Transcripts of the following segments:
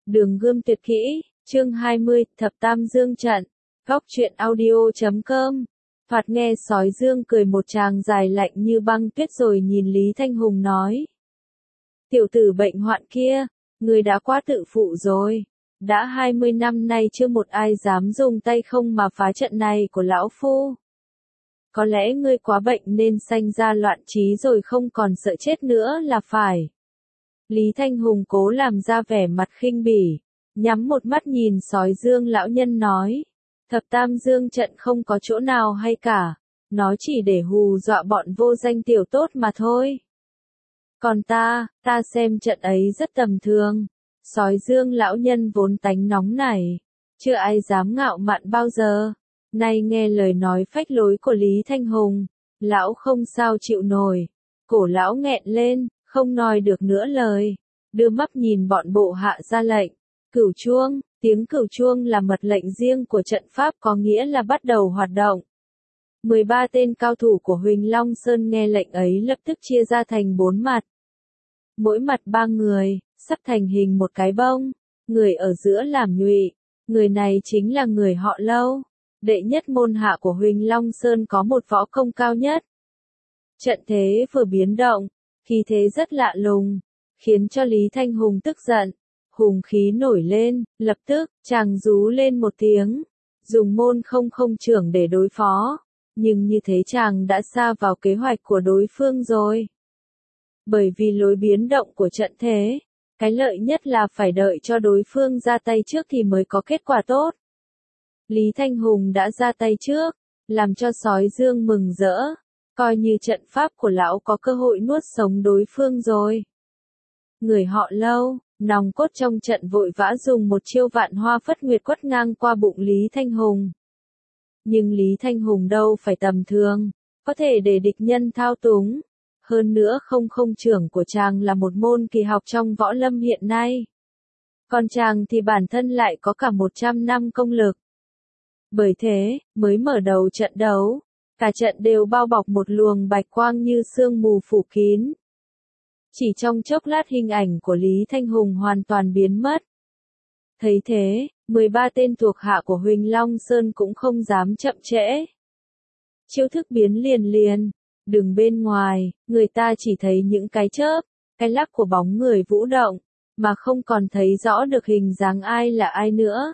Đường Gươm Tuyệt Kỹ, chương 20, Thập Tam Dương Trận, góc truyện audio.com. Thoạt nghe Sói Dương cười một tràng dài lạnh như băng tuyết rồi nhìn Lý Thanh Hùng nói. Tiểu tử bệnh hoạn kia, người đã quá tự phụ rồi. Đã 20 năm nay chưa một ai dám dùng tay không mà phá trận này của lão phu. Có lẽ ngươi quá bệnh nên sanh ra loạn trí rồi không còn sợ chết nữa là phải. Lý Thanh Hùng cố làm ra vẻ mặt khinh bỉ, nhắm một mắt nhìn Sói Dương lão nhân nói. Thập Tam Dương trận không có chỗ nào hay cả, nó chỉ để hù dọa bọn vô danh tiểu tốt mà thôi. Còn ta xem trận ấy rất tầm thường. Sói Dương lão nhân vốn tánh nóng nảy, chưa ai dám ngạo mạn bao giờ. Nay nghe lời nói phách lối của Lý Thanh Hùng, lão không sao chịu nổi, cổ lão nghẹn lên, không nói được nữa lời, đưa mắt nhìn bọn bộ hạ ra lệnh. Cửu chuông, tiếng cửu chuông là mật lệnh riêng của trận pháp, có nghĩa là bắt đầu hoạt động. 13 tên cao thủ của Huỳnh Long Sơn nghe lệnh ấy lập tức chia ra thành 4 mặt. Mỗi mặt 3 người, sắp thành hình một cái bông, người ở giữa làm nhụy, người này chính là người họ Lâu, đệ nhất môn hạ của Huỳnh Long Sơn có một võ công cao nhất. Trận thế vừa biến động, khí thế rất lạ lùng, khiến cho Lý Thanh Hùng tức giận, hùng khí nổi lên, lập tức, chàng rú lên một tiếng, dùng môn không trưởng để đối phó, nhưng như thế chàng đã xa vào kế hoạch của đối phương rồi. Bởi vì lối biến động của trận thế, cái lợi nhất là phải đợi cho đối phương ra tay trước thì mới có kết quả tốt. Lý Thanh Hùng đã ra tay trước, làm cho Sói Dương mừng rỡ, coi như trận pháp của lão có cơ hội nuốt sống đối phương rồi. Người họ Lâu, nòng cốt trong trận vội vã dùng một chiêu vạn hoa phất nguyệt quất ngang qua bụng Lý Thanh Hùng. Nhưng Lý Thanh Hùng đâu phải tầm thường, có thể để địch nhân thao túng. Hơn nữa không trưởng của chàng là một môn kỳ học trong võ lâm hiện nay. Còn chàng thì bản thân lại có cả 100 năm công lực. Bởi thế, mới mở đầu trận đấu, cả trận đều bao bọc một luồng bạch quang như sương mù phủ kín. Chỉ trong chốc lát hình ảnh của Lý Thanh Hùng hoàn toàn biến mất. Thấy thế, 13 tên thuộc hạ của Huỳnh Long Sơn cũng không dám chậm trễ. Chiêu thức biến liền, đường bên ngoài, người ta chỉ thấy những cái chớp, cái lắc của bóng người vũ động, mà không còn thấy rõ được hình dáng ai là ai nữa.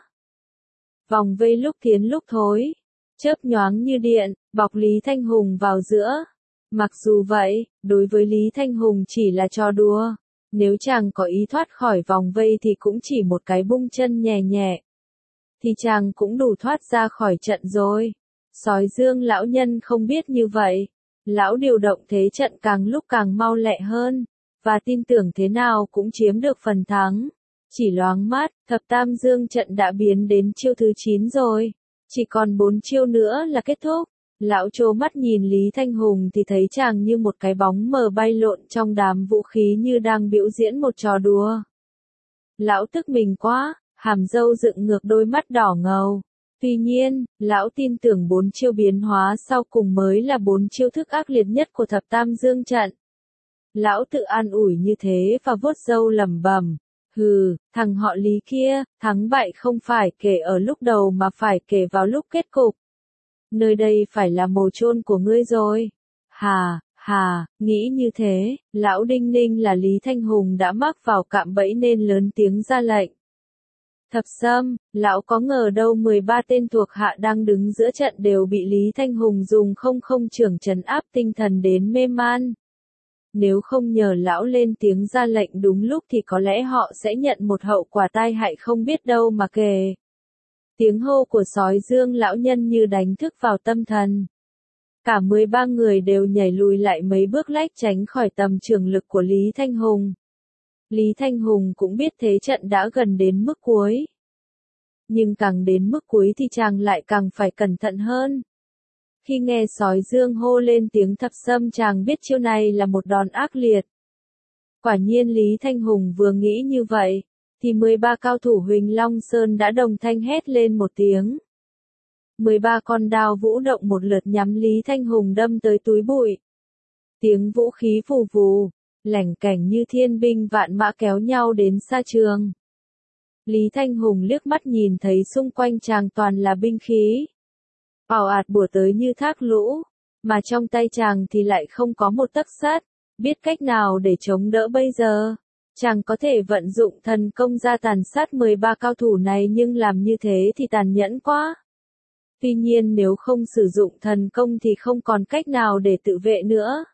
Vòng vây lúc tiến lúc thối, chớp nhoáng như điện, bọc Lý Thanh Hùng vào giữa. Mặc dù vậy, đối với Lý Thanh Hùng chỉ là trò đùa, nếu chàng có ý thoát khỏi vòng vây thì cũng chỉ một cái bung chân nhẹ, thì chàng cũng đủ thoát ra khỏi trận rồi. Sói Dương lão nhân không biết như vậy, lão điều động thế trận càng lúc càng mau lẹ hơn, và tin tưởng thế nào cũng chiếm được phần thắng. Chỉ loáng mắt, Thập Tam Dương trận đã biến đến chiêu thứ 9 rồi, chỉ còn 4 chiêu nữa là kết thúc. Lão trố mắt nhìn Lý Thanh Hùng thì thấy chàng như một cái bóng mờ bay lộn trong đám vũ khí như đang biểu diễn một trò đùa. Lão tức mình quá, hàm râu dựng ngược, đôi mắt đỏ ngầu. Tuy nhiên, lão tin tưởng 4 chiêu biến hóa sau cùng mới là 4 chiêu thức ác liệt nhất của Thập Tam Dương trận. Lão tự an ủi như thế và vuốt râu lẩm bẩm. Hừ, thằng họ Lý kia, thắng bại không phải kể ở lúc đầu mà phải kể vào lúc kết cục. Nơi đây phải là mồ chôn của ngươi rồi. Hà, nghĩ như thế, lão đinh ninh là Lý Thanh Hùng đã mắc vào cạm bẫy nên lớn tiếng ra lệnh. Thập Sâm, lão có ngờ đâu 13 tên thuộc hạ đang đứng giữa trận đều bị Lý Thanh Hùng dùng không trưởng trấn áp tinh thần đến mê man. Nếu không nhờ lão lên tiếng ra lệnh đúng lúc thì có lẽ họ sẽ nhận một hậu quả tai hại không biết đâu mà kể. Tiếng hô của Sói Dương lão nhân như đánh thức vào tâm thần. Cả 13 người đều nhảy lùi lại mấy bước lách tránh khỏi tầm trường lực của Lý Thanh Hùng. Lý Thanh Hùng cũng biết thế trận đã gần đến mức cuối. Nhưng càng đến mức cuối thì chàng lại càng phải cẩn thận hơn. Khi nghe Sói Dương hô lên tiếng Thập Sâm chàng biết chiêu này là một đòn ác liệt. Quả nhiên Lý Thanh Hùng vừa nghĩ như vậy, thì 13 cao thủ Huỳnh Long Sơn đã đồng thanh hét lên một tiếng. 13 con đao vũ động một lượt nhắm Lý Thanh Hùng đâm tới túi bụi. Tiếng vũ khí phù phù, lảnh cảnh như thiên binh vạn mã kéo nhau đến xa trường. Lý Thanh Hùng liếc mắt nhìn thấy xung quanh chàng toàn là binh khí. Ào ạt bủa tới như thác lũ, mà trong tay chàng thì lại không có một tấc sắt, biết cách nào để chống đỡ bây giờ. Chàng có thể vận dụng thần công ra tàn sát 13 cao thủ này nhưng làm như thế thì tàn nhẫn quá. Tuy nhiên nếu không sử dụng thần công thì không còn cách nào để tự vệ nữa.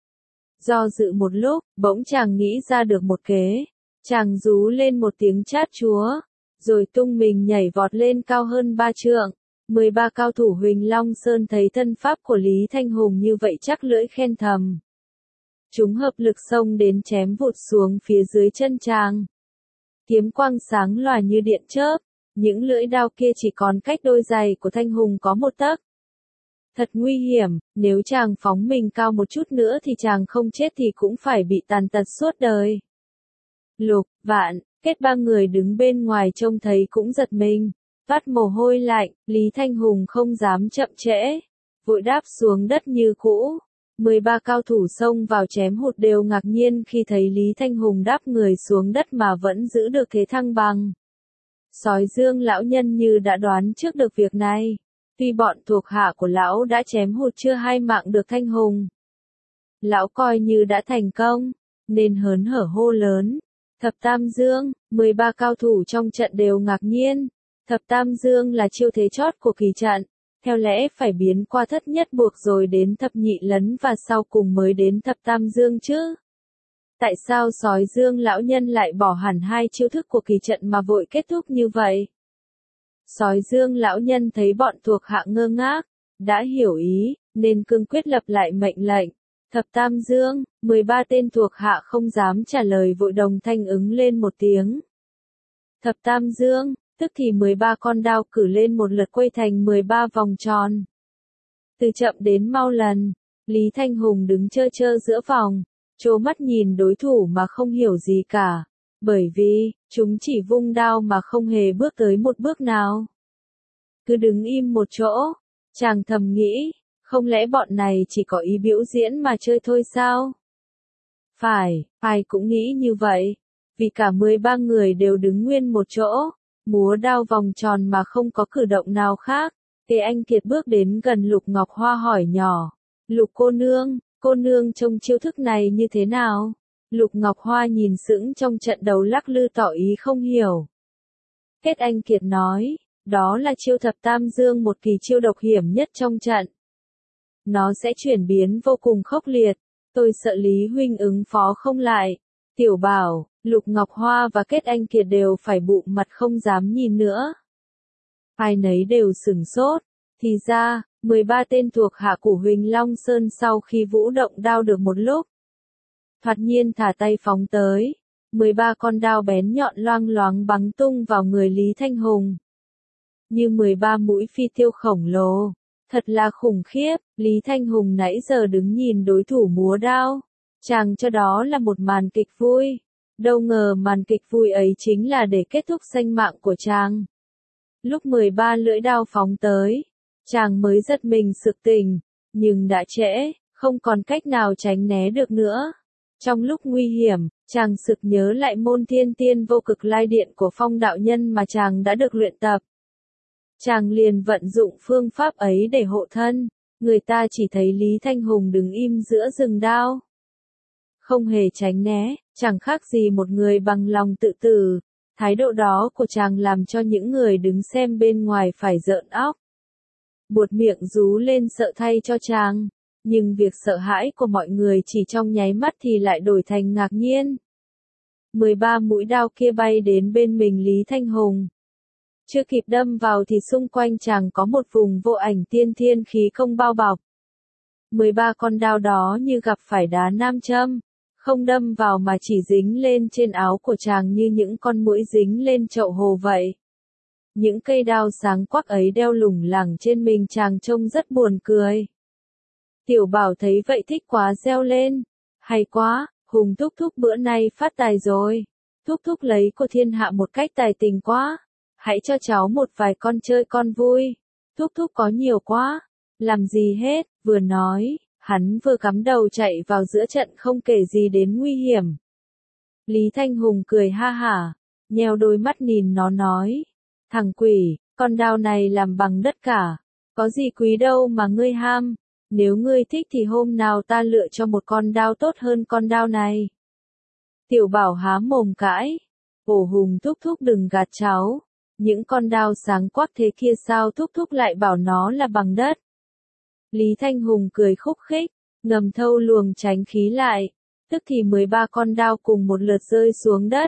Do dự một lúc, bỗng chàng nghĩ ra được một kế. Chàng rú lên một tiếng chát chúa, rồi tung mình nhảy vọt lên cao hơn 3 trượng. 13 cao thủ Huỳnh Long Sơn thấy thân pháp của Lý Thanh Hùng như vậy chắc lưỡi khen thầm. Chúng hợp lực xông đến chém vụt xuống phía dưới chân chàng. Kiếm quang sáng lòa như điện chớp, những lưỡi đao kia chỉ còn cách đôi giày của Thanh Hùng có một tấc. Thật nguy hiểm, nếu chàng phóng mình cao một chút nữa thì chàng không chết thì cũng phải bị tàn tật suốt đời. Lục, Vạn, Kết ba người đứng bên ngoài trông thấy cũng giật mình, toát mồ hôi lạnh, Lý Thanh Hùng không dám chậm trễ, vội đáp xuống đất như cũ. 13 cao thủ xông vào chém hụt đều ngạc nhiên khi thấy Lý Thanh Hùng đáp người xuống đất mà vẫn giữ được thế thăng bằng. Sói Dương lão nhân như đã đoán trước được việc này. Tuy bọn thuộc hạ của lão đã chém hụt chưa hai mạng được Thanh Hùng, lão coi như đã thành công, nên hớn hở hô lớn. Thập Tam Dương, 13 cao thủ trong trận đều ngạc nhiên. Thập Tam Dương là chiêu thế chót của kỳ trận, theo lẽ phải biến qua thất nhất buộc rồi đến thập nhị lấn và sau cùng mới đến thập Tam Dương chứ. Tại sao Sói Dương lão nhân lại bỏ hẳn hai chiêu thức của kỳ trận mà vội kết thúc như vậy? Sói Dương lão nhân thấy bọn thuộc hạ ngơ ngác, đã hiểu ý, nên cương quyết lập lại mệnh lệnh. Thập Tam Dương, 13 tên thuộc hạ không dám trả lời vội đồng thanh ứng lên một tiếng. Thập Tam Dương, tức thì 13 con đao cử lên một lượt quay thành 13 vòng tròn. Từ chậm đến mau lần, Lý Thanh Hùng đứng chơ chơ giữa vòng, trố mắt nhìn đối thủ mà không hiểu gì cả, bởi vì, chúng chỉ vung đao mà không hề bước tới một bước nào. Cứ đứng im một chỗ, chàng thầm nghĩ, không lẽ bọn này chỉ có ý biểu diễn mà chơi thôi sao? Phải, ai cũng nghĩ như vậy, vì cả 13 người đều đứng nguyên một chỗ, múa đao vòng tròn mà không có cử động nào khác. Tề Anh Kiệt bước đến gần Lục Ngọc Hoa hỏi nhỏ, Lục cô nương trông chiêu thức này như thế nào? Lục Ngọc Hoa nhìn sững trong trận đấu lắc lư tỏ ý không hiểu. Kết Anh Kiệt nói, đó là chiêu Thập Tam Dương, một kỳ chiêu độc hiểm nhất trong trận. Nó sẽ chuyển biến vô cùng khốc liệt, tôi sợ Lý huynh ứng phó không lại. Tiểu Bảo, Lục Ngọc Hoa và Kết Anh Kiệt đều phải bụm mặt không dám nhìn nữa. Ai nấy đều sửng sốt, thì ra, 13 tên thuộc hạ của Huỳnh Long Sơn sau khi vũ động đao được một lúc, thoạt nhiên thả tay phóng tới, 13 con đao bén nhọn loang loáng bắn tung vào người Lý Thanh Hùng. Như 13 mũi phi tiêu khổng lồ, thật là khủng khiếp, Lý Thanh Hùng nãy giờ đứng nhìn đối thủ múa đao, chàng cho đó là một màn kịch vui, đâu ngờ màn kịch vui ấy chính là để kết thúc sinh mạng của chàng. Lúc 13 lưỡi đao phóng tới, chàng mới giật mình sực tỉnh, nhưng đã trễ, không còn cách nào tránh né được nữa. Trong lúc nguy hiểm, chàng sực nhớ lại môn thiên tiên vô cực lai điện của Phong đạo nhân mà chàng đã được luyện tập. Chàng liền vận dụng phương pháp ấy để hộ thân, người ta chỉ thấy Lý Thanh Hùng đứng im giữa rừng đao. Không hề tránh né, chẳng khác gì một người bằng lòng tự tử. Thái độ đó của chàng làm cho những người đứng xem bên ngoài phải rợn óc. Buột miệng rú lên sợ thay cho chàng, nhưng việc sợ hãi của mọi người chỉ trong nháy mắt thì lại đổi thành ngạc nhiên. 13 mũi đao kia bay đến bên mình Lý Thanh Hùng. Chưa kịp đâm vào thì xung quanh chàng có một vùng vô ảnh tiên thiên khí công bao bọc. 13 con đao đó như gặp phải đá nam châm, không đâm vào mà chỉ dính lên trên áo của chàng như những con muỗi dính lên chậu hồ vậy. Những cây đao sáng quắc ấy đeo lủng lẳng trên mình chàng trông rất buồn cười. Tiểu Bảo thấy vậy thích quá reo lên. Hay quá, Hùng thúc thúc bữa nay phát tài rồi. Thúc thúc lấy của thiên hạ một cách tài tình quá. Hãy cho cháu một vài con chơi con vui. Thúc thúc có nhiều quá. Làm gì hết, vừa nói, hắn vừa cắm đầu chạy vào giữa trận không kể gì đến nguy hiểm. Lý Thanh Hùng cười ha hả, nheo đôi mắt nhìn nó nói. Thằng quỷ, con đao này làm bằng đất cả. Có gì quý đâu mà ngươi ham. Nếu ngươi thích thì hôm nào ta lựa cho một con đao tốt hơn con đao này. Tiểu Bảo há mồm cãi. Ổ Hùng thúc thúc đừng gạt cháu. Những con đao sáng quắc thế kia sao thúc thúc lại bảo nó là bằng đất. Lý Thanh Hùng cười khúc khích, ngầm thâu luồng tránh khí lại. Tức thì 13 con đao cùng một lượt rơi xuống đất.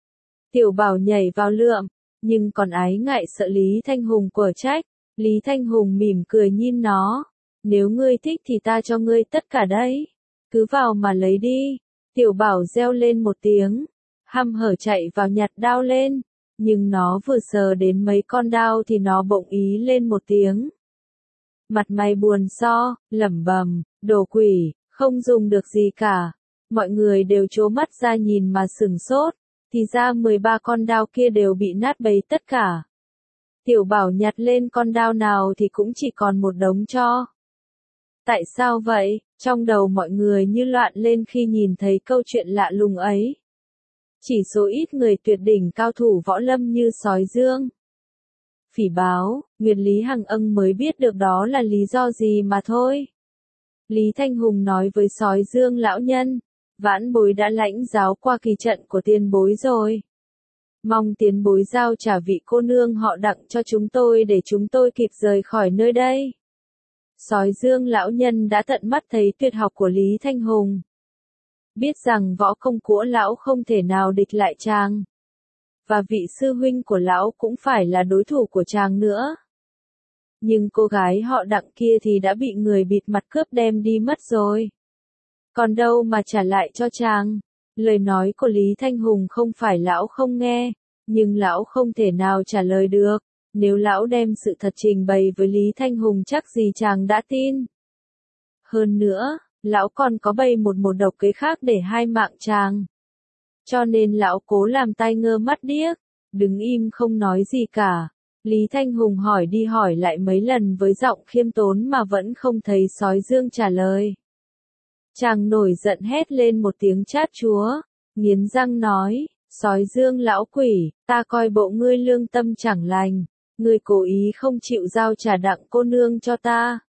Tiểu Bảo nhảy vào lượm, nhưng còn ái ngại sợ Lý Thanh Hùng quở trách. Lý Thanh Hùng mỉm cười nhìn nó. Nếu ngươi thích thì ta cho ngươi tất cả đấy. Cứ vào mà lấy đi. Tiểu Bảo reo lên một tiếng. Hăm hở chạy vào nhặt đao lên. Nhưng nó vừa sờ đến mấy con đao thì nó bỗng ý lên một tiếng. Mặt mày buồn so, lẩm bẩm, đồ quỷ, không dùng được gì cả. Mọi người đều trố mắt ra nhìn mà sửng sốt. Thì ra 13 con đao kia đều bị nát bấy tất cả. Tiểu Bảo nhặt lên con đao nào thì cũng chỉ còn một đống tro. Tại sao vậy? Trong đầu mọi người như loạn lên khi nhìn thấy câu chuyện lạ lùng ấy. Chỉ số ít người tuyệt đỉnh cao thủ võ lâm như Sói Dương, Phỉ Báo, Nguyệt Lý Hằng Ân mới biết được đó là lý do gì mà thôi. Lý Thanh Hùng nói với Sói Dương lão nhân, vãn bối đã lãnh giáo qua kỳ trận của tiền bối rồi. Mong tiền bối giao trả vị cô nương họ Đặng cho chúng tôi để chúng tôi kịp rời khỏi nơi đây. Sói Dương lão nhân đã tận mắt thấy tuyệt học của Lý Thanh Hùng. Biết rằng võ công của lão không thể nào địch lại chàng. Và vị sư huynh của lão cũng phải là đối thủ của chàng nữa. Nhưng cô gái họ Đặng kia thì đã bị người bịt mặt cướp đem đi mất rồi. Còn đâu mà trả lại cho chàng. Lời nói của Lý Thanh Hùng không phải lão không nghe, nhưng lão không thể nào trả lời được. Nếu lão đem sự thật trình bày với Lý Thanh Hùng chắc gì chàng đã tin. Hơn nữa, lão còn có bày một độc kế khác để hai mạng chàng. Cho nên lão cố làm tai ngơ mắt điếc, đứng im không nói gì cả. Lý Thanh Hùng hỏi đi hỏi lại mấy lần với giọng khiêm tốn mà vẫn không thấy Sói Dương trả lời. Chàng nổi giận hét lên một tiếng chát chúa, nghiến răng nói, Sói Dương lão quỷ, ta coi bộ ngươi lương tâm chẳng lành, ngươi cố ý không chịu giao trả Đặng cô nương cho ta.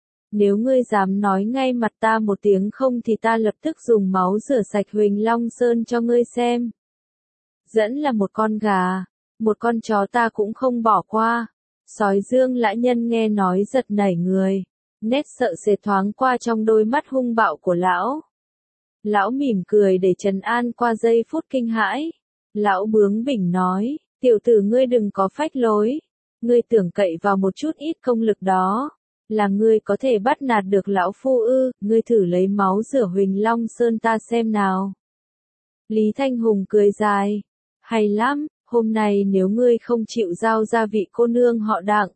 Nếu ngươi dám nói ngay mặt ta một tiếng không thì ta lập tức dùng máu rửa sạch Huỳnh Long Sơn cho ngươi xem. Dẫn là một con gà, một con chó ta cũng không bỏ qua. Sói Dương lão nhân nghe nói giật nảy người, nét sợ sệt thoáng qua trong đôi mắt hung bạo của lão. Lão mỉm cười để trấn an qua giây phút kinh hãi. Lão bướng bỉnh nói, tiểu tử ngươi đừng có phách lối. Ngươi tưởng cậy vào một chút ít công lực đó là ngươi có thể bắt nạt được lão phu ư? Ngươi thử lấy máu rửa Huỳnh Long Sơn ta xem nào. Lý Thanh Hùng cười dài, hay lắm, hôm nay nếu ngươi không chịu giao ra vị cô nương họ Đặng,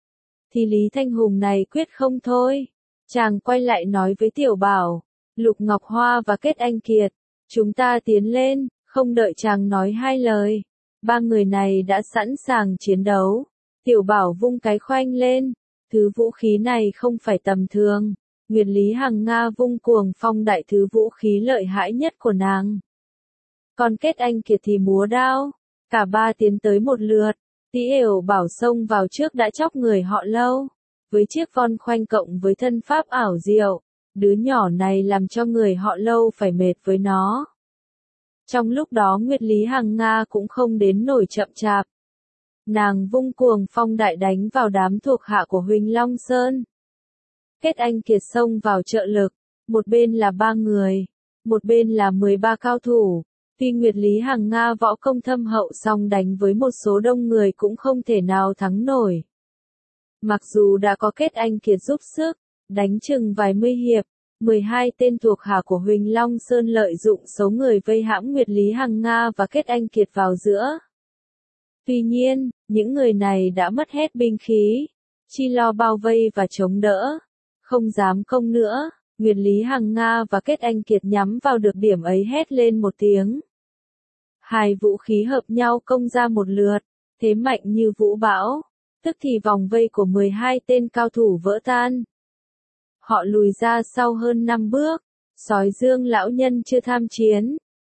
thì Lý Thanh Hùng này quyết không thôi. Chàng quay lại nói với Tiểu Bảo, Lục Ngọc Hoa và Kết Anh Kiệt, chúng ta tiến lên. Không đợi chàng nói hai lời, ba người này đã sẵn sàng chiến đấu. Tiểu Bảo vung cái khoanh lên, thứ vũ khí này không phải tầm thường. Nguyệt Lý Hằng Nga vung cuồng phong đại thứ vũ khí lợi hại nhất của nàng. Còn Kết Anh Kiệt thì múa đao, cả ba tiến tới một lượt. Tiểu Bảo xông vào trước đã chóc người họ Lâu, với chiếc von khoanh cộng với thân pháp ảo diệu, đứa nhỏ này làm cho người họ Lâu phải mệt với nó. Trong lúc đó Nguyệt Lý Hằng Nga cũng không đến nổi chậm chạp. Nàng vung cuồng phong đại đánh vào đám thuộc hạ của Huỳnh Long Sơn. Kết Anh Kiệt xông vào trợ lực, một bên là 3 người, một bên là 13 cao thủ. Tuy Nguyệt Lý Hằng Nga võ công thâm hậu song đánh với một số đông người cũng không thể nào thắng nổi. Mặc dù đã có Kết Anh Kiệt giúp sức, đánh chừng vài mươi hiệp, 12 tên thuộc hạ của Huỳnh Long Sơn lợi dụng số người vây hãm Nguyệt Lý Hằng Nga và Kết Anh Kiệt vào giữa. Tuy nhiên, những người này đã mất hết binh khí, chi lo bao vây và chống đỡ, không dám công nữa. Nguyệt Lý Hằng Nga và Kết Anh Kiệt nhắm vào được điểm ấy hét lên một tiếng. Hai vũ khí hợp nhau công ra một lượt, thế mạnh như vũ bão, tức thì vòng vây của 12 tên cao thủ vỡ tan. Họ lùi ra sau hơn 5 bước, Sói Dương lão nhân chưa tham chiến,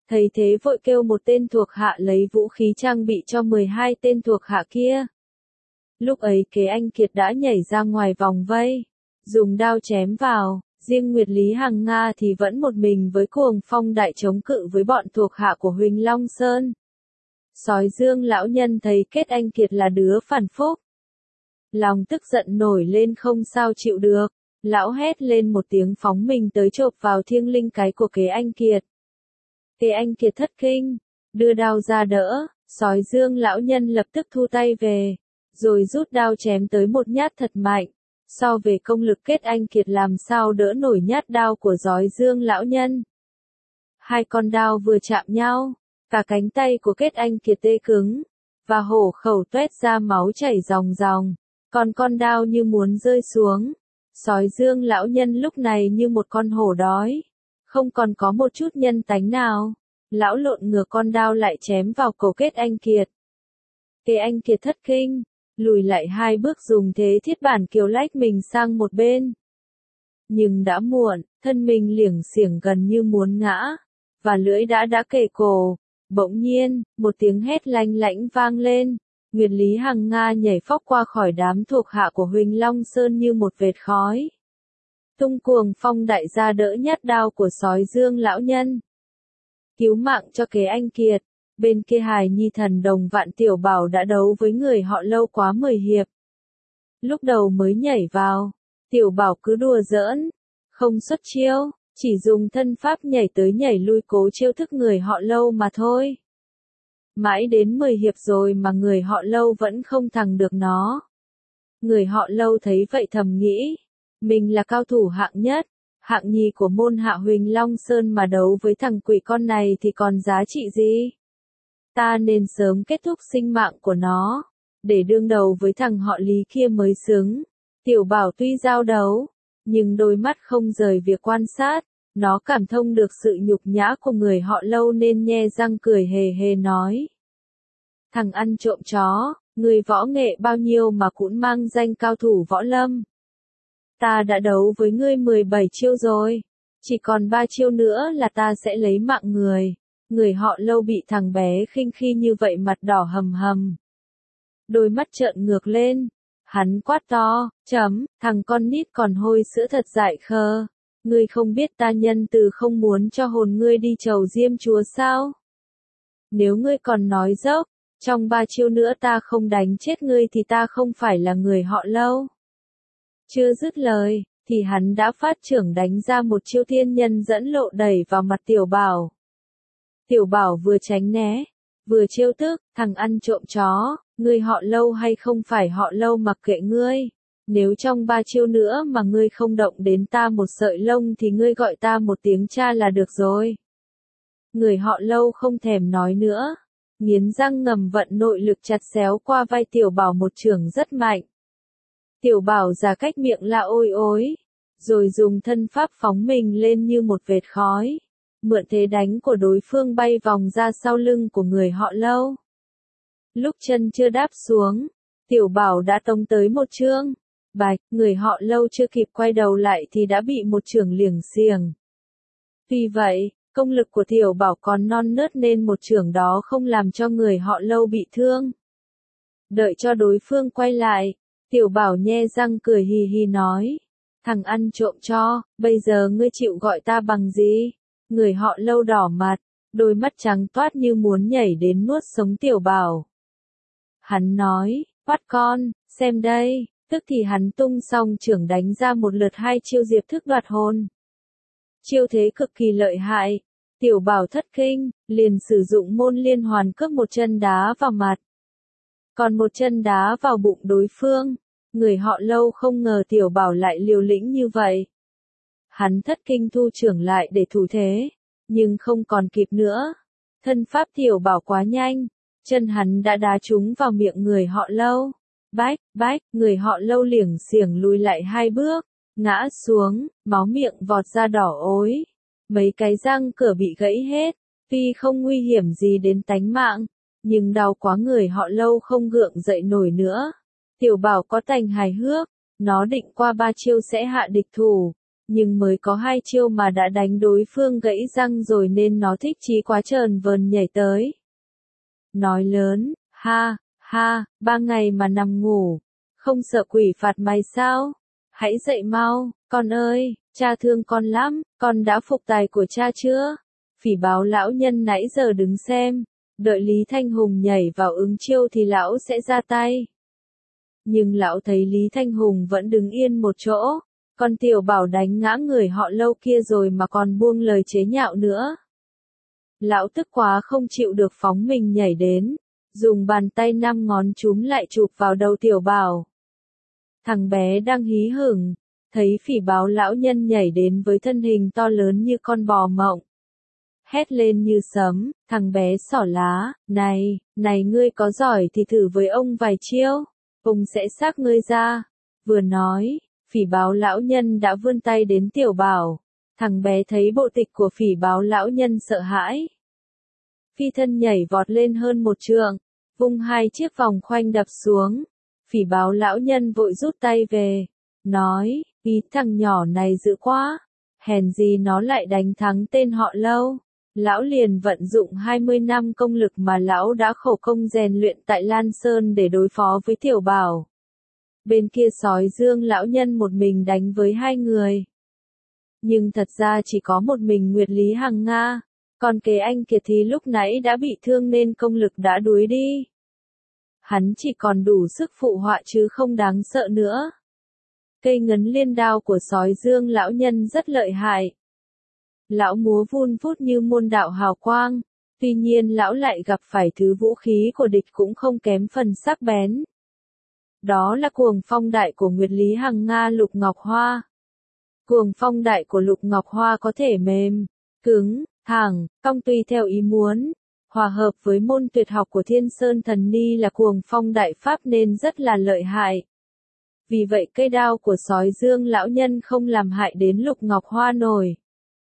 Thấy thế vội kêu một tên thuộc hạ lấy vũ khí trang bị cho 12 tên thuộc hạ kia. Lúc ấy Kế Anh Kiệt đã nhảy ra ngoài vòng vây, dùng đao chém vào, riêng Nguyệt Lý Hằng Nga thì vẫn một mình với Cuồng Phong Đại chống cự với bọn thuộc hạ của Huỳnh Long Sơn. Sói Dương lão nhân thấy Kết Anh Kiệt là đứa phản phúc, lòng tức giận nổi lên không sao chịu được, lão hét lên một tiếng phóng mình tới chộp vào thiêng linh cái của Kế Anh Kiệt. Kế Anh Kiệt thất kinh, đưa đao ra đỡ, Sói Dương lão nhân lập tức thu tay về, rồi rút đao chém tới một nhát thật mạnh. So về công lực Kết Anh Kiệt làm sao đỡ nổi nhát đao của Sói Dương lão nhân. Hai con đao vừa chạm nhau, cả cánh tay của Kết Anh Kiệt tê cứng, và hổ khẩu toét ra máu chảy ròng ròng, còn con đao như muốn rơi xuống. Sói Dương lão nhân lúc này như một con hổ đói, không còn có một chút nhân tánh nào. Lão lộn ngược con đao lại chém vào cổ Kết Anh Kiệt. Kế Anh Kiệt thất kinh, lùi lại 2 bước dùng thế thiết bản kiều lách mình sang một bên. Nhưng đã muộn, thân mình liểng xiểng gần như muốn ngã, và lưỡi đã kề cổ. Bỗng nhiên, một tiếng hét lanh lảnh vang lên, Nguyệt Lý Hằng Nga nhảy phóc qua khỏi đám thuộc hạ của Huỳnh Long Sơn như một vệt khói. Tung Cuồng Phong Đại ra đỡ nhát đao của Sói Dương lão nhân. Cứu mạng cho Kế Anh Kiệt. Bên kia hài nhi thần đồng Vạn Tiểu Bảo đã đấu với người họ Lâu quá 10 hiệp. Lúc đầu mới nhảy vào, Tiểu Bảo cứ đùa giỡn, không xuất chiêu, chỉ dùng thân pháp nhảy tới nhảy lui cố chiêu thức người họ Lâu mà thôi. Mãi đến 10 hiệp rồi mà người họ Lâu vẫn không thắng được nó. Người họ Lâu thấy vậy thầm nghĩ, mình là cao thủ hạng nhất, hạng nhì của môn hạ Huỳnh Long Sơn mà đấu với thằng quỷ con này thì còn giá trị gì? Ta nên sớm kết thúc sinh mạng của nó, để đương đầu với thằng họ Lý kia mới xứng. Tiểu Bảo tuy giao đấu, nhưng đôi mắt không rời việc quan sát, nó cảm thông được sự nhục nhã của người họ Lâu nên nhe răng cười hề hề nói. Thằng ăn trộm chó, người võ nghệ bao nhiêu mà cũng mang danh cao thủ võ lâm. Ta đã đấu với ngươi 17 chiêu rồi, chỉ còn 3 chiêu nữa là ta sẽ lấy mạng người. Người họ Lâu bị thằng bé khinh khi như vậy mặt đỏ hầm hầm. Đôi mắt trợn ngược lên, hắn quát to, thằng con nít còn hôi sữa thật dại khờ. Ngươi không biết ta nhân từ không muốn cho hồn ngươi đi chầu Diêm Chúa sao? Nếu ngươi còn nói dốc, trong 3 chiêu nữa ta không đánh chết ngươi thì ta không phải là người họ Lâu. Chưa dứt lời, thì hắn đã phát trưởng đánh ra một chiêu thiên nhân dẫn lộ đẩy vào mặt Tiểu Bảo. Tiểu Bảo vừa tránh né, vừa trêu tức, thằng ăn trộm chó, ngươi họ Lâu hay không phải họ Lâu mặc kệ ngươi. Nếu trong 3 chiêu nữa mà ngươi không động đến ta một sợi lông thì ngươi gọi ta một tiếng cha là được rồi. Người họ Lâu không thèm nói nữa, nghiến răng ngầm vận nội lực chặt xéo qua vai Tiểu Bảo một chưởng rất mạnh. Tiểu Bảo ra cách miệng la ôi ối, rồi dùng thân pháp phóng mình lên như một vệt khói, mượn thế đánh của đối phương bay vòng ra sau lưng của người họ Lâu. Lúc chân chưa đáp xuống, Tiểu Bảo đã tông tới một chưởng. Bạch, người họ Lâu chưa kịp quay đầu lại thì đã bị một chưởng liểng xiềng. Vì vậy, công lực của Tiểu Bảo còn non nớt nên một chưởng đó không làm cho người họ Lâu bị thương. Đợi cho đối phương quay lại, Tiểu Bảo nhe răng cười hì hì nói, thằng ăn trộm cho, bây giờ ngươi chịu gọi ta bằng gì? Người họ Lâu đỏ mặt, đôi mắt trắng toát như muốn nhảy đến nuốt sống Tiểu Bảo. Hắn nói, bắt con, xem đây. Tức thì hắn tung xong chưởng đánh ra một lượt 2 chiêu diệp thức đoạt hồn. Chiêu thế cực kỳ lợi hại. Tiểu Bảo thất kinh, liền sử dụng môn liên hoàn cướp một chân đá vào mặt. Còn một chân đá vào bụng đối phương. Người họ Lâu không ngờ Tiểu Bảo lại liều lĩnh như vậy. Hắn thất kinh thu chưởng lại để thủ thế, nhưng không còn kịp nữa. Thân pháp Tiểu Bảo quá nhanh, chân hắn đã đá trúng vào miệng người họ Lâu. Bách, người họ Lâu liểng xiểng lùi lại 2 bước, ngã xuống, máu miệng vọt ra đỏ ối. Mấy cái răng cửa bị gãy hết, tuy không nguy hiểm gì đến tánh mạng, nhưng đau quá người họ Lâu không gượng dậy nổi nữa. Tiểu Bảo có tành hài hước, nó định qua 3 chiêu sẽ hạ địch thủ, nhưng mới có 2 chiêu mà đã đánh đối phương gãy răng rồi nên nó thích chí quá trờn vờn nhảy tới. Nói lớn, ha, ha, 3 ngày mà nằm ngủ, không sợ quỷ phạt mày sao? Hãy dậy mau, con ơi, cha thương con lắm, con đã phục tài của cha chưa? Phỉ báo lão nhân nãy giờ đứng xem, đợi Lý Thanh Hùng nhảy vào ứng chiêu thì lão sẽ ra tay. Nhưng lão thấy Lý Thanh Hùng vẫn đứng yên một chỗ, con tiểu bảo đánh ngã người họ Lâu kia rồi mà còn buông lời chế nhạo nữa. Lão tức quá không chịu được phóng mình nhảy đến, dùng bàn tay 5 ngón chúm lại chụp vào đầu tiểu bảo. Thằng bé đang hí hửng, thấy phỉ báo lão nhân nhảy đến với thân hình to lớn như con bò mộng. Hét lên như sấm, thằng bé xỏ lá, này ngươi có giỏi thì thử với ông vài chiêu, ông sẽ xác ngươi ra. Vừa nói, phỉ báo lão nhân đã vươn tay đến tiểu bảo, thằng bé thấy bộ tịch của phỉ báo lão nhân sợ hãi. Phi thân nhảy vọt lên hơn 1 trượng, vung 2 chiếc vòng khoanh đập xuống. Phỉ báo lão nhân vội rút tay về, nói, ý thằng nhỏ này dữ quá, hèn gì nó lại đánh thắng tên họ Lâu. Lão liền vận dụng 20 năm công lực mà lão đã khổ công rèn luyện tại Lan Sơn để đối phó với tiểu bảo. Bên kia Sói Dương lão nhân một mình đánh với 2 người. Nhưng thật ra chỉ có một mình Nguyệt Lý Hằng Nga, còn kế anh Kiệt thì lúc nãy đã bị thương nên công lực đã đuối đi. Hắn chỉ còn đủ sức phụ họa chứ không đáng sợ nữa. Cây ngấn liên đao của Sói Dương lão nhân rất lợi hại. Lão múa vun vút như môn đạo hào quang, tuy nhiên lão lại gặp phải thứ vũ khí của địch cũng không kém phần sắc bén. Đó là cuồng phong đại của Nguyệt Lý Hằng Nga Lục Ngọc Hoa. Cuồng phong đại của Lục Ngọc Hoa có thể mềm, cứng, thẳng, cong tùy theo ý muốn. Hòa hợp với môn tuyệt học của Thiên Sơn Thần Ni là cuồng phong đại pháp nên rất là lợi hại. Vì vậy cây đao của Sói Dương lão nhân không làm hại đến Lục Ngọc Hoa nổi.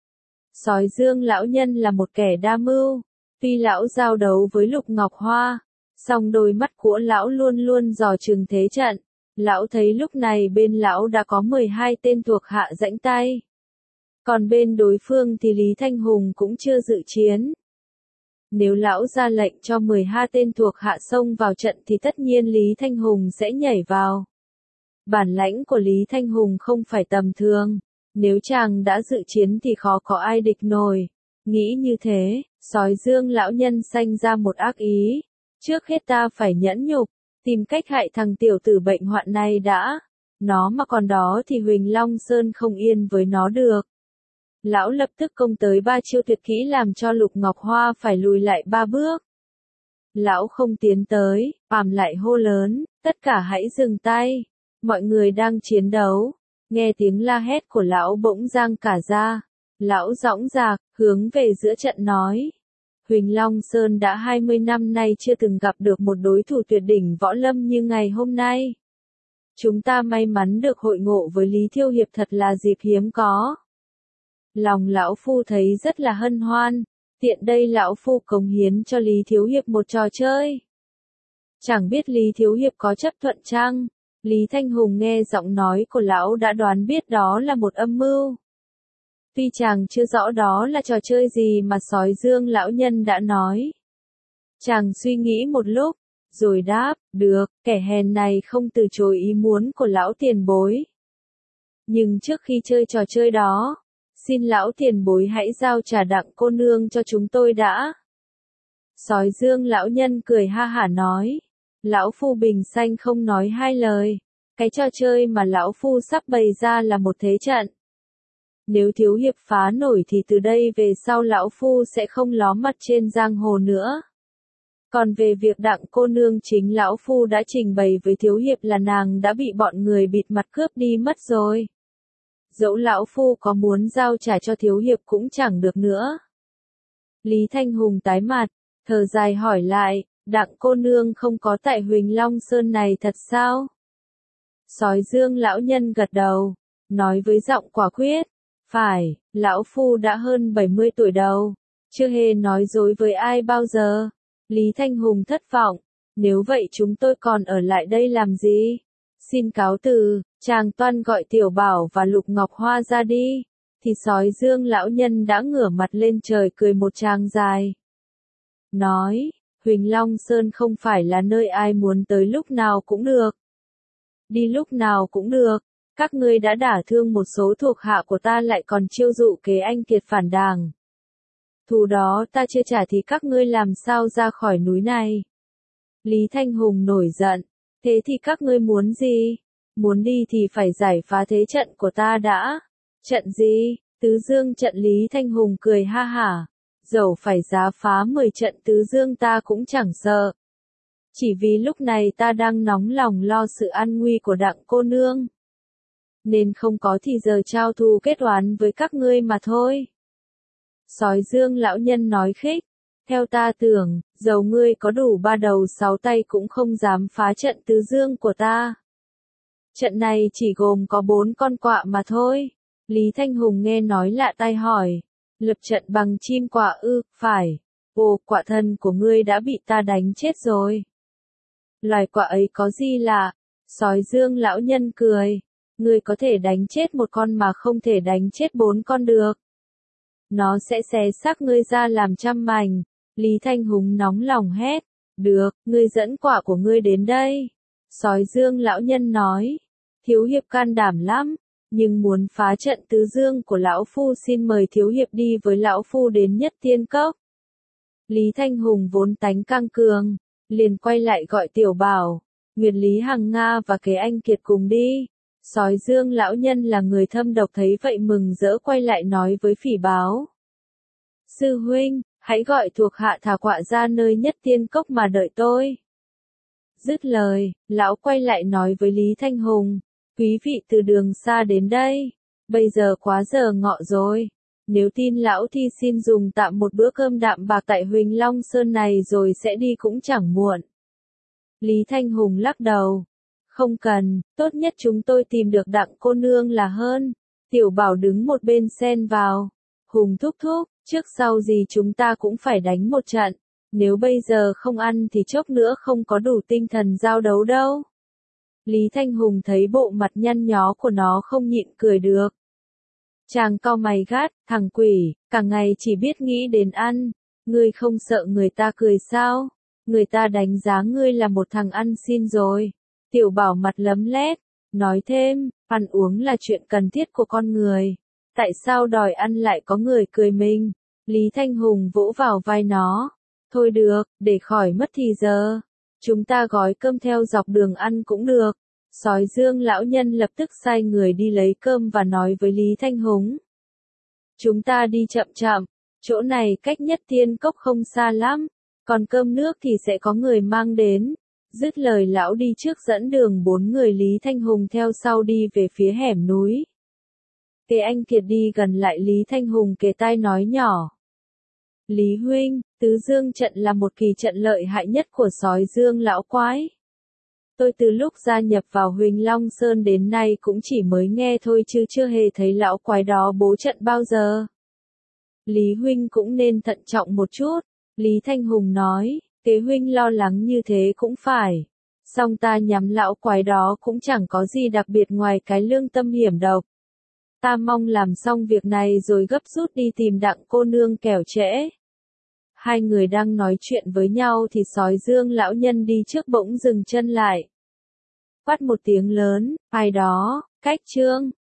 Sói Dương lão nhân là một kẻ đa mưu, tuy lão giao đấu với Lục Ngọc Hoa, song đôi mắt của lão luôn luôn dò chừng thế trận. Lão thấy lúc này bên lão đã có 12 tên thuộc hạ rãnh tay. Còn bên đối phương thì Lý Thanh Hùng cũng chưa dự chiến. Nếu lão ra lệnh cho 12 tên thuộc hạ xông vào trận thì tất nhiên Lý Thanh Hùng sẽ nhảy vào. Bản lãnh của Lý Thanh Hùng không phải tầm thường. Nếu chàng đã dự chiến thì khó có ai địch nổi. Nghĩ như thế, Sói Dương lão nhân sanh ra một ác ý. Trước hết ta phải nhẫn nhục, tìm cách hại thằng tiểu tử bệnh hoạn này đã. Nó mà còn đó thì Huỳnh Long Sơn không yên với nó được. Lão lập tức công tới 3 chiêu tuyệt kỹ làm cho Lục Ngọc Hoa phải lùi lại 3 bước. Lão không tiến tới, lại hô lớn, tất cả hãy dừng tay. Mọi người đang chiến đấu. Nghe tiếng la hét của lão bỗng giang cả ra. Lão dõng dạc, hướng về giữa trận nói. Huỳnh Long Sơn đã 20 năm nay chưa từng gặp được một đối thủ tuyệt đỉnh võ lâm như ngày hôm nay. Chúng ta may mắn được hội ngộ với Lý Thiêu Hiệp thật là dịp hiếm có. Lòng lão phu thấy rất là hân hoan, tiện đây lão phu cống hiến cho Lý Thiếu Hiệp một trò chơi. Chẳng biết Lý Thiếu Hiệp có chấp thuận chăng? Lý Thanh Hùng nghe giọng nói của lão đã đoán biết đó là một âm mưu. Tuy chàng chưa rõ đó là trò chơi gì mà Sói Dương lão nhân đã nói. Chàng suy nghĩ một lúc, rồi đáp, được, kẻ hèn này không từ chối ý muốn của lão tiền bối. Nhưng trước khi chơi trò chơi đó, xin lão tiền bối hãy giao trà Đặng cô nương cho chúng tôi đã. Sói Dương lão nhân cười ha hả nói, lão phu bình xanh không nói hai lời, cái trò chơi mà lão phu sắp bày ra là một thế trận. Nếu Thiếu Hiệp phá nổi thì từ đây về sau lão phu sẽ không ló mặt trên giang hồ nữa. Còn về việc Đặng cô nương chính lão phu đã trình bày với Thiếu Hiệp là nàng đã bị bọn người bịt mặt cướp đi mất rồi. Dẫu lão phu có muốn giao trả cho Thiếu Hiệp cũng chẳng được nữa. Lý Thanh Hùng tái mặt, thở dài hỏi lại, Đặng cô nương không có tại Huỳnh Long Sơn này thật sao? Sói Dương lão nhân gật đầu, nói với giọng quả quyết, phải, lão phu đã hơn 70 tuổi đầu, chưa hề nói dối với ai bao giờ. Lý Thanh Hùng thất vọng, nếu vậy chúng tôi còn ở lại đây làm gì? Xin cáo từ, Chàng toan gọi Tiểu Bảo và Lục Ngọc Hoa ra đi, thì sói Dương lão nhân đã ngửa mặt lên trời cười một tràng dài. Nói, Huỳnh Long Sơn không phải là nơi ai muốn tới lúc nào cũng được. Đi lúc nào cũng được, các ngươi đã đả thương một số thuộc hạ của ta lại còn chiêu dụ kế anh kiệt phản đảng. Thù đó ta chưa trả thì các ngươi làm sao ra khỏi núi này. Lý Thanh Hùng nổi giận, thế thì các ngươi muốn gì? Muốn đi thì phải giải phá thế trận của ta đã. Trận gì? Tứ Dương trận. Lý Thanh Hùng cười ha hả. Dẫu phải giá phá 10 trận Tứ Dương ta cũng chẳng sợ. Chỉ vì lúc này ta đang nóng lòng lo sự an nguy của Đặng cô nương. Nên không có thì giờ trao thù kết oán với các ngươi mà thôi. Sói Dương lão nhân nói khích. Theo ta tưởng, dầu ngươi có đủ 3 đầu 6 tay cũng không dám phá trận Tứ Dương của ta. Trận này chỉ gồm có 4 con quạ mà thôi. Lý Thanh Hùng nghe nói lạ tai hỏi. Lập trận bằng chim quạ ư? Phải. Ồ, quạ thân của ngươi đã bị ta đánh chết rồi. Loài quạ ấy có gì lạ? Sói Dương lão nhân cười. Ngươi có thể đánh chết một con mà không thể đánh chết 4 con được. Nó sẽ xé xác ngươi ra làm trăm mảnh. Lý Thanh Hùng nóng lòng hét. Được, ngươi dẫn quạ của ngươi đến đây. Sói Dương lão nhân nói. Thiếu hiệp can đảm lắm, nhưng muốn phá trận Tứ Dương của lão phu xin mời thiếu hiệp đi với lão phu đến Nhất Tiên Cốc. Lý Thanh Hùng vốn tánh căng cường, liền quay lại gọi Tiểu Bảo, Nguyệt Lý Hằng Nga và Kế Anh Kiệt cùng đi. Sói Dương lão nhân là người thâm độc thấy vậy mừng rỡ quay lại nói với Phỉ Báo. Sư huynh, hãy gọi thuộc hạ thả quạ ra nơi Nhất Tiên Cốc mà đợi tôi. Dứt lời, lão quay lại nói với Lý Thanh Hùng. Quý vị từ đường xa đến đây, bây giờ quá giờ ngọ rồi, nếu tin lão thì xin dùng tạm một bữa cơm đạm bạc tại Huỳnh Long Sơn này rồi sẽ đi cũng chẳng muộn. Lý Thanh Hùng lắc đầu, không cần, tốt nhất chúng tôi tìm được Đặng cô nương là hơn. Tiểu Bảo đứng một bên xen vào, Hùng thúc thúc, trước sau gì chúng ta cũng phải đánh một trận, nếu bây giờ không ăn thì chốc nữa không có đủ tinh thần giao đấu đâu. Lý Thanh Hùng thấy bộ mặt nhăn nhó của nó không nhịn cười được. Chàng cau mày gắt, thằng quỷ, cả ngày chỉ biết nghĩ đến ăn, ngươi không sợ người ta cười sao? Người ta đánh giá ngươi là một thằng ăn xin rồi. Tiểu Bảo mặt lấm lét, nói thêm, ăn uống là chuyện cần thiết của con người. Tại sao đòi ăn lại có người cười mình? Lý Thanh Hùng vỗ vào vai nó. Thôi được, để khỏi mất thì giờ. Chúng ta gói cơm theo dọc đường ăn cũng được. Sói Dương lão nhân lập tức sai người đi lấy cơm và nói với Lý Thanh Hùng. Chúng ta đi chậm chậm, chỗ này cách Nhất Tiên Cốc không xa lắm, còn cơm nước thì sẽ có người mang đến. Dứt lời lão đi trước dẫn đường 4 người Lý Thanh Hùng theo sau đi về phía hẻm núi. Kế Anh Kiệt đi gần lại Lý Thanh Hùng kề tai nói nhỏ. Lý huynh, Tứ Dương trận là một kỳ trận lợi hại nhất của sói Dương lão quái. Tôi từ lúc gia nhập vào Huỳnh Long Sơn đến nay cũng chỉ mới nghe thôi chứ chưa hề thấy lão quái đó bố trận bao giờ. Lý huynh cũng nên thận trọng một chút, Lý Thanh Hùng nói, Kế huynh lo lắng như thế cũng phải. Song ta nhắm lão quái đó cũng chẳng có gì đặc biệt ngoài cái lương tâm hiểm độc. Ta mong làm xong việc này rồi gấp rút đi tìm Đặng cô nương kẻo trễ. Hai người đang nói chuyện với nhau thì sói Dương lão nhân đi trước bỗng dừng chân lại. Quát một tiếng lớn, ai đó, cách chương.